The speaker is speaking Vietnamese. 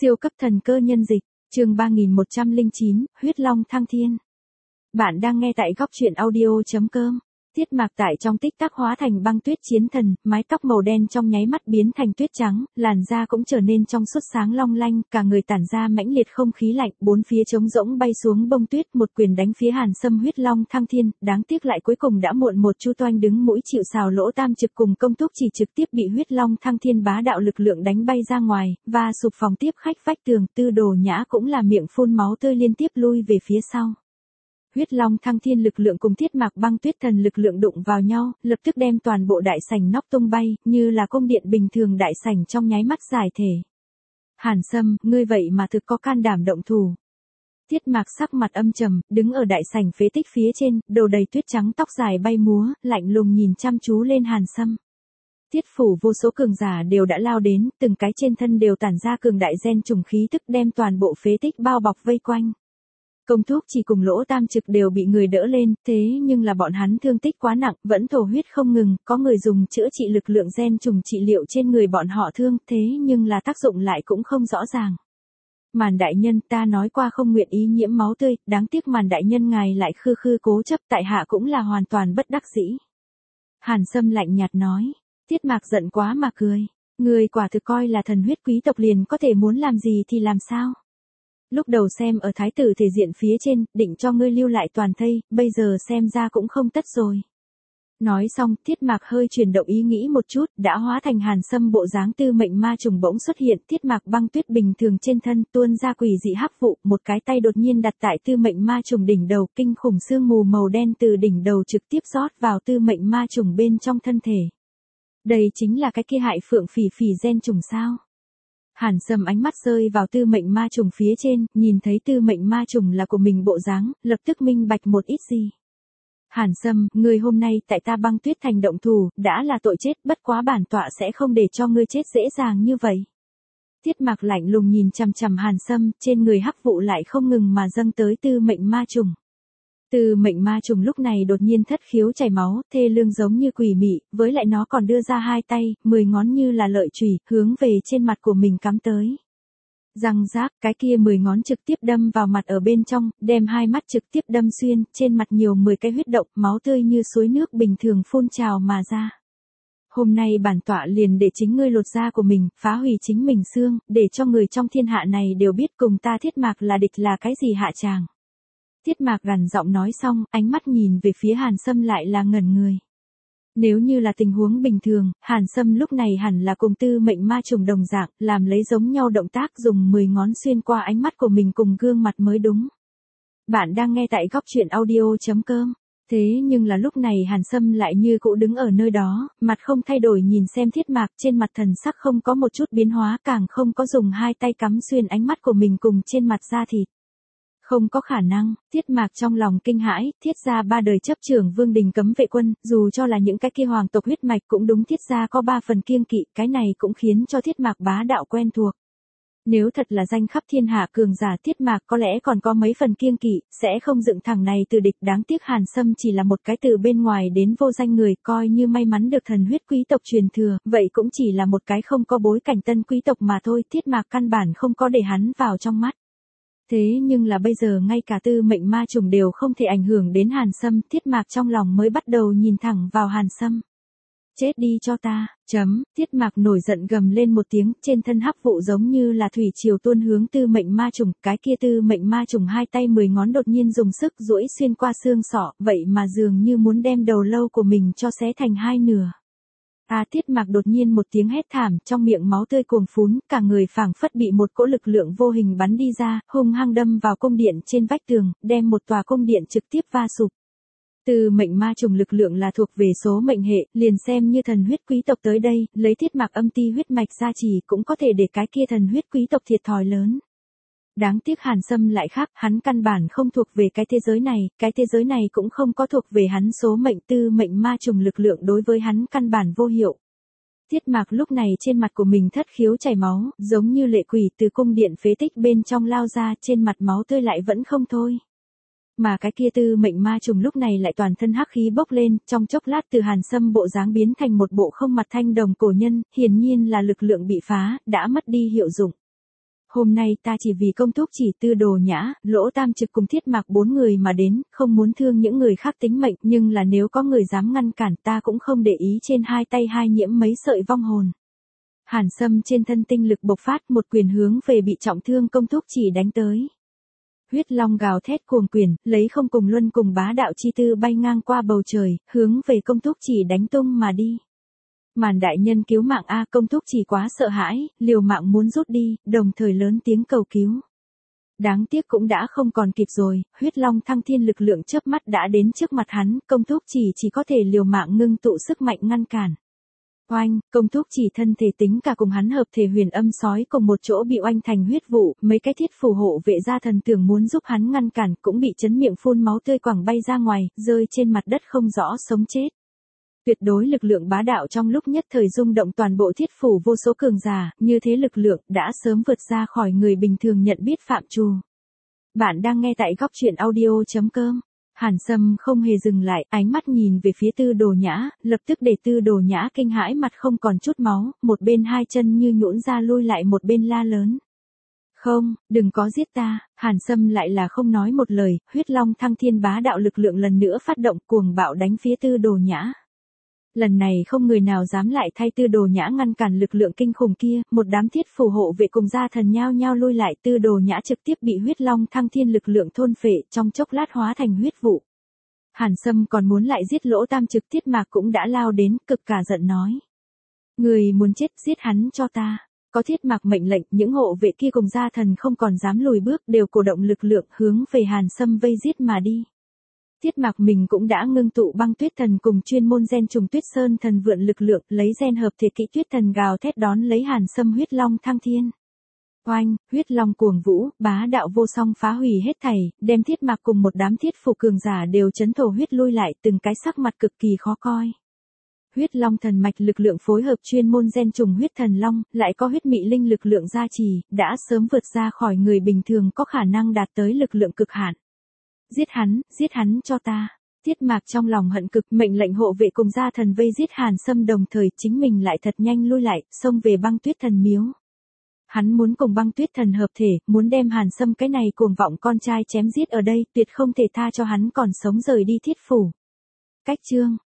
Siêu cấp thần cơ nhân dịch, chương 3109, huyết long thăng thiên. Bạn đang nghe tại góc truyện audio.com. Tiết Mạc tại trong tích tắc hóa thành băng tuyết chiến thần, mái tóc màu đen trong nháy mắt biến thành tuyết trắng, làn da cũng trở nên trong suốt sáng long lanh, cả người tản ra mãnh liệt không khí lạnh, bốn phía trống rỗng bay xuống bông tuyết, một quyền đánh phía Hàn Sâm huyết long thăng thiên, đáng tiếc lại cuối cùng đã muộn một chu toanh đứng mũi chịu sào lỗ tam trực cùng công thúc chỉ trực tiếp bị huyết long thăng thiên bá đạo lực lượng đánh bay ra ngoài, và sụp phòng tiếp khách vách tường, Tư Đồ Nhã cũng là miệng phun máu tươi liên tiếp lui về phía sau. Huyết long thăng thiên lực lượng cùng Thiết Mạc băng tuyết thần lực lượng đụng vào nhau, lập tức đem toàn bộ đại sảnh nóc tung bay, như là cung điện bình thường đại sảnh trong nháy mắt giải thể. Hàn Sâm, ngươi vậy mà thực có can đảm động thủ. Thiết Mạc sắc mặt âm trầm, đứng ở đại sảnh phế tích phía trên, đầu đầy tuyết trắng tóc dài bay múa, lạnh lùng nhìn chăm chú lên Hàn Sâm. Tiết phủ vô số cường giả đều đã lao đến, từng cái trên thân đều tản ra cường đại gen trùng khí tức đem toàn bộ phế tích bao bọc vây quanh. Công thúc chỉ cùng lỗ tam trực đều bị người đỡ lên, thế nhưng là bọn hắn thương tích quá nặng, vẫn thổ huyết không ngừng, có người dùng chữa trị lực lượng gen trùng trị liệu trên người bọn họ thương, thế nhưng là tác dụng lại cũng không rõ ràng. Màn đại nhân, ta nói qua không nguyện ý nhiễm máu tươi, đáng tiếc Màn đại nhân ngài lại khư khư cố chấp, tại hạ cũng là hoàn toàn bất đắc dĩ. Hàn Sâm lạnh nhạt nói. Tiết Mạc giận quá mà cười. Người quả thực coi là thần huyết quý tộc liền có thể muốn làm gì thì làm sao. Lúc đầu xem ở thái tử thể diện phía trên, định cho ngươi lưu lại toàn thây, bây giờ xem ra cũng không tất rồi. Nói xong, Thiết Mạc hơi chuyển động ý nghĩ một chút, đã hóa thành Hàn Sâm bộ dáng tư mệnh ma trùng bỗng xuất hiện, Thiết Mạc băng tuyết bình thường trên thân tuôn ra quỷ dị hắc vụ, một cái tay đột nhiên đặt tại tư mệnh ma trùng đỉnh đầu, kinh khủng sương mù màu đen từ đỉnh đầu trực tiếp rót vào tư mệnh ma trùng bên trong thân thể. Đây chính là cái kia hại phượng phỉ phỉ gen trùng sao? Hàn Sâm ánh mắt rơi vào tư mệnh ma trùng phía trên, nhìn thấy tư mệnh ma trùng là của mình bộ dáng, lập tức minh bạch một ít gì. Hàn Sâm, ngươi hôm nay tại ta băng tuyết thành động thủ, đã là tội chết, bất quá bản tọa sẽ không để cho ngươi chết dễ dàng như vậy. Tiết Mạc lạnh lùng nhìn chằm chằm Hàn Sâm, trên người hắc vụ lại không ngừng mà dâng tới tư mệnh ma trùng. Tư mệnh ma trùng lúc này đột nhiên thất khiếu chảy máu, thê lương giống như quỷ mị, với lại nó còn đưa ra hai tay, 10 ngón như là lợi chùy, hướng về trên mặt của mình cắm tới. Răng rác, cái kia 10 ngón trực tiếp đâm vào mặt ở bên trong, đem hai mắt trực tiếp đâm xuyên, trên mặt nhiều 10 cái huyết động, máu tươi như suối nước bình thường phun trào mà ra. Hôm nay bản tọa liền để chính ngươi lột da của mình, phá hủy chính mình xương, để cho người trong thiên hạ này đều biết cùng ta Thiết Mạc là địch là cái gì hạ tràng. Thiết Mạc gằn giọng nói xong, ánh mắt nhìn về phía Hàn Sâm lại là ngẩn người. Nếu như là tình huống bình thường, Hàn Sâm lúc này hẳn là cùng tư mệnh ma trùng đồng dạng, làm lấy giống nhau động tác dùng 10 ngón xuyên qua ánh mắt của mình cùng gương mặt mới đúng. Bạn đang nghe tại góc truyện audio.com. Thế nhưng là lúc này Hàn Sâm lại như cũ đứng ở nơi đó, mặt không thay đổi nhìn xem Thiết Mạc, trên mặt thần sắc không có một chút biến hóa, càng không có dùng hai tay cắm xuyên ánh mắt của mình cùng trên mặt da thịt. Không có khả năng, Thiết Mạc trong lòng kinh hãi, Thiết gia 3 đời chấp trưởng vương đình cấm vệ quân, dù cho là những cái kia hoàng tộc huyết mạch cũng đúng Thiết gia có 3 phần kiêng kỵ, cái này cũng khiến cho Thiết Mạc bá đạo quen thuộc. Nếu thật là danh khắp thiên hạ cường giả Thiết Mạc có lẽ còn có mấy phần kiêng kỵ, sẽ không dựng thẳng này từ địch, đáng tiếc Hàn Sâm chỉ là một cái từ bên ngoài đến vô danh người, coi như may mắn được thần huyết quý tộc truyền thừa, vậy cũng chỉ là một cái không có bối cảnh tân quý tộc mà thôi, Thiết Mạc căn bản không có để hắn vào trong mắt. Thế nhưng là bây giờ ngay cả tư mệnh ma trùng đều không thể ảnh hưởng đến Hàn Sâm, Thiết Mạc trong lòng mới bắt đầu nhìn thẳng vào Hàn Sâm. Chết đi cho ta, Thiết Mạc nổi giận gầm lên một tiếng, trên thân hắc vụ giống như là thủy triều tuôn hướng tư mệnh ma trùng, cái kia tư mệnh ma trùng hai tay 10 ngón đột nhiên dùng sức duỗi xuyên qua xương sọ, vậy mà dường như muốn đem đầu lâu của mình cho xé thành hai nửa. Thiết Mạc đột nhiên một tiếng hét thảm, trong miệng máu tươi cuồng phún, cả người phảng phất bị một cỗ lực lượng vô hình bắn đi ra, hung hăng đâm vào cung điện trên vách tường, đem một tòa cung điện trực tiếp va sụp. Tư mệnh ma trùng lực lượng là thuộc về số mệnh hệ, liền xem như thần huyết quý tộc tới đây, lấy Thiết Mạc âm ti huyết mạch gia trì cũng có thể để cái kia thần huyết quý tộc thiệt thòi lớn. Đáng tiếc Hàn Sâm lại khác, hắn căn bản không thuộc về cái thế giới này cũng không có thuộc về hắn số mệnh, tư mệnh ma trùng lực lượng đối với hắn căn bản vô hiệu. Thiết Mạc lúc này trên mặt của mình thất khiếu chảy máu, giống như lệ quỷ từ cung điện phế tích bên trong lao ra, trên mặt máu tươi lại vẫn không thôi. Mà cái kia tư mệnh ma trùng lúc này lại toàn thân hắc khí bốc lên, trong chốc lát từ Hàn Sâm bộ dáng biến thành một bộ không mặt thanh đồng cổ nhân, hiển nhiên là lực lượng bị phá, đã mất đi hiệu dụng. Hôm nay ta chỉ vì công thúc chỉ Tư Đồ Nhã, Lỗ Tam Trực cùng Thiết Mạc 4 người mà đến, không muốn thương những người khác tính mệnh, nhưng là nếu có người dám ngăn cản ta cũng không để ý trên hai tay hai nhiễm mấy sợi vong hồn. Hàn Sâm trên thân tinh lực bộc phát, một quyền hướng về bị trọng thương công thúc chỉ đánh tới. Huyết long gào thét cuồng quyền, lấy không cùng luân cùng bá đạo chi tư bay ngang qua bầu trời, hướng về công thúc chỉ đánh tung mà đi. Màn đại nhân cứu mạng a, công thúc chỉ quá sợ hãi, liều mạng muốn rút đi, đồng thời lớn tiếng cầu cứu. Đáng tiếc cũng đã không còn kịp rồi, huyết long thăng thiên lực lượng chớp mắt đã đến trước mặt hắn, công thúc chỉ có thể liều mạng ngưng tụ sức mạnh ngăn cản. Oanh, công thúc chỉ thân thể tính cả cùng hắn hợp thể huyền âm sói cùng một chỗ bị oanh thành huyết vụ, mấy cái thiết phù hộ vệ gia thần tưởng muốn giúp hắn ngăn cản cũng bị chấn miệng phun máu tươi quẳng bay ra ngoài, rơi trên mặt đất không rõ sống chết. Tuyệt đối lực lượng bá đạo trong lúc nhất thời rung động toàn bộ thiết phủ vô số cường giả, như thế lực lượng đã sớm vượt ra khỏi người bình thường nhận biết phạm trù. Bạn đang nghe tại góc truyện audio.com. Hàn Sâm không hề dừng lại, ánh mắt nhìn về phía Tư Đồ Nhã, lập tức để Tư Đồ Nhã kinh hãi mặt không còn chút máu, một bên hai chân như nhũn ra lui lại một bên la lớn. Không, đừng có giết ta, Hàn Sâm lại là không nói một lời, huyết long thăng thiên bá đạo lực lượng lần nữa phát động cuồng bạo đánh phía Tư Đồ Nhã. Lần này không người nào dám lại thay Tư Đồ Nhã ngăn cản lực lượng kinh khủng kia, một đám thiết phù hộ vệ cùng gia thần nhao nhao lui lại, Tư Đồ Nhã trực tiếp bị huyết long thăng thiên lực lượng thôn phệ, trong chốc lát hóa thành huyết vụ. Hàn Sâm còn muốn lại giết Lỗ Tam Trực, Thiết Mạc cũng đã lao đến, cực cả giận nói. Người muốn chết, giết hắn cho ta. Có Thiết Mạc mệnh lệnh, những hộ vệ kia cùng gia thần không còn dám lùi bước, đều cổ động lực lượng hướng về Hàn Sâm vây giết mà đi. Thiết Mạc mình cũng đã ngưng tụ băng tuyết thần cùng chuyên môn gen trùng tuyết sơn thần vượn lực lượng, lấy gen hợp thể kỹ tuyết thần gào thét đón lấy Hàn Sâm huyết long thăng thiên. Oanh, huyết long cuồng vũ, bá đạo vô song phá hủy hết thảy, đem Thiết Mạc cùng một đám thiết phù cường giả đều chấn thổ huyết lui lại, từng cái sắc mặt cực kỳ khó coi. Huyết long thần mạch lực lượng phối hợp chuyên môn gen trùng huyết thần long, lại có huyết mị linh lực lượng gia trì, đã sớm vượt ra khỏi người bình thường có khả năng đạt tới lực lượng cực hạn. Giết hắn cho ta. Thiết Mạc trong lòng hận cực, mệnh lệnh hộ vệ cùng gia thần vây giết Hàn Sâm, đồng thời chính mình lại thật nhanh lui lại, xông về băng tuyết thần miếu. Hắn muốn cùng băng tuyết thần hợp thể, muốn đem Hàn Sâm cái này cuồng vọng con trai chém giết ở đây, tuyệt không thể tha cho hắn còn sống rời đi thiết phủ. Cách chương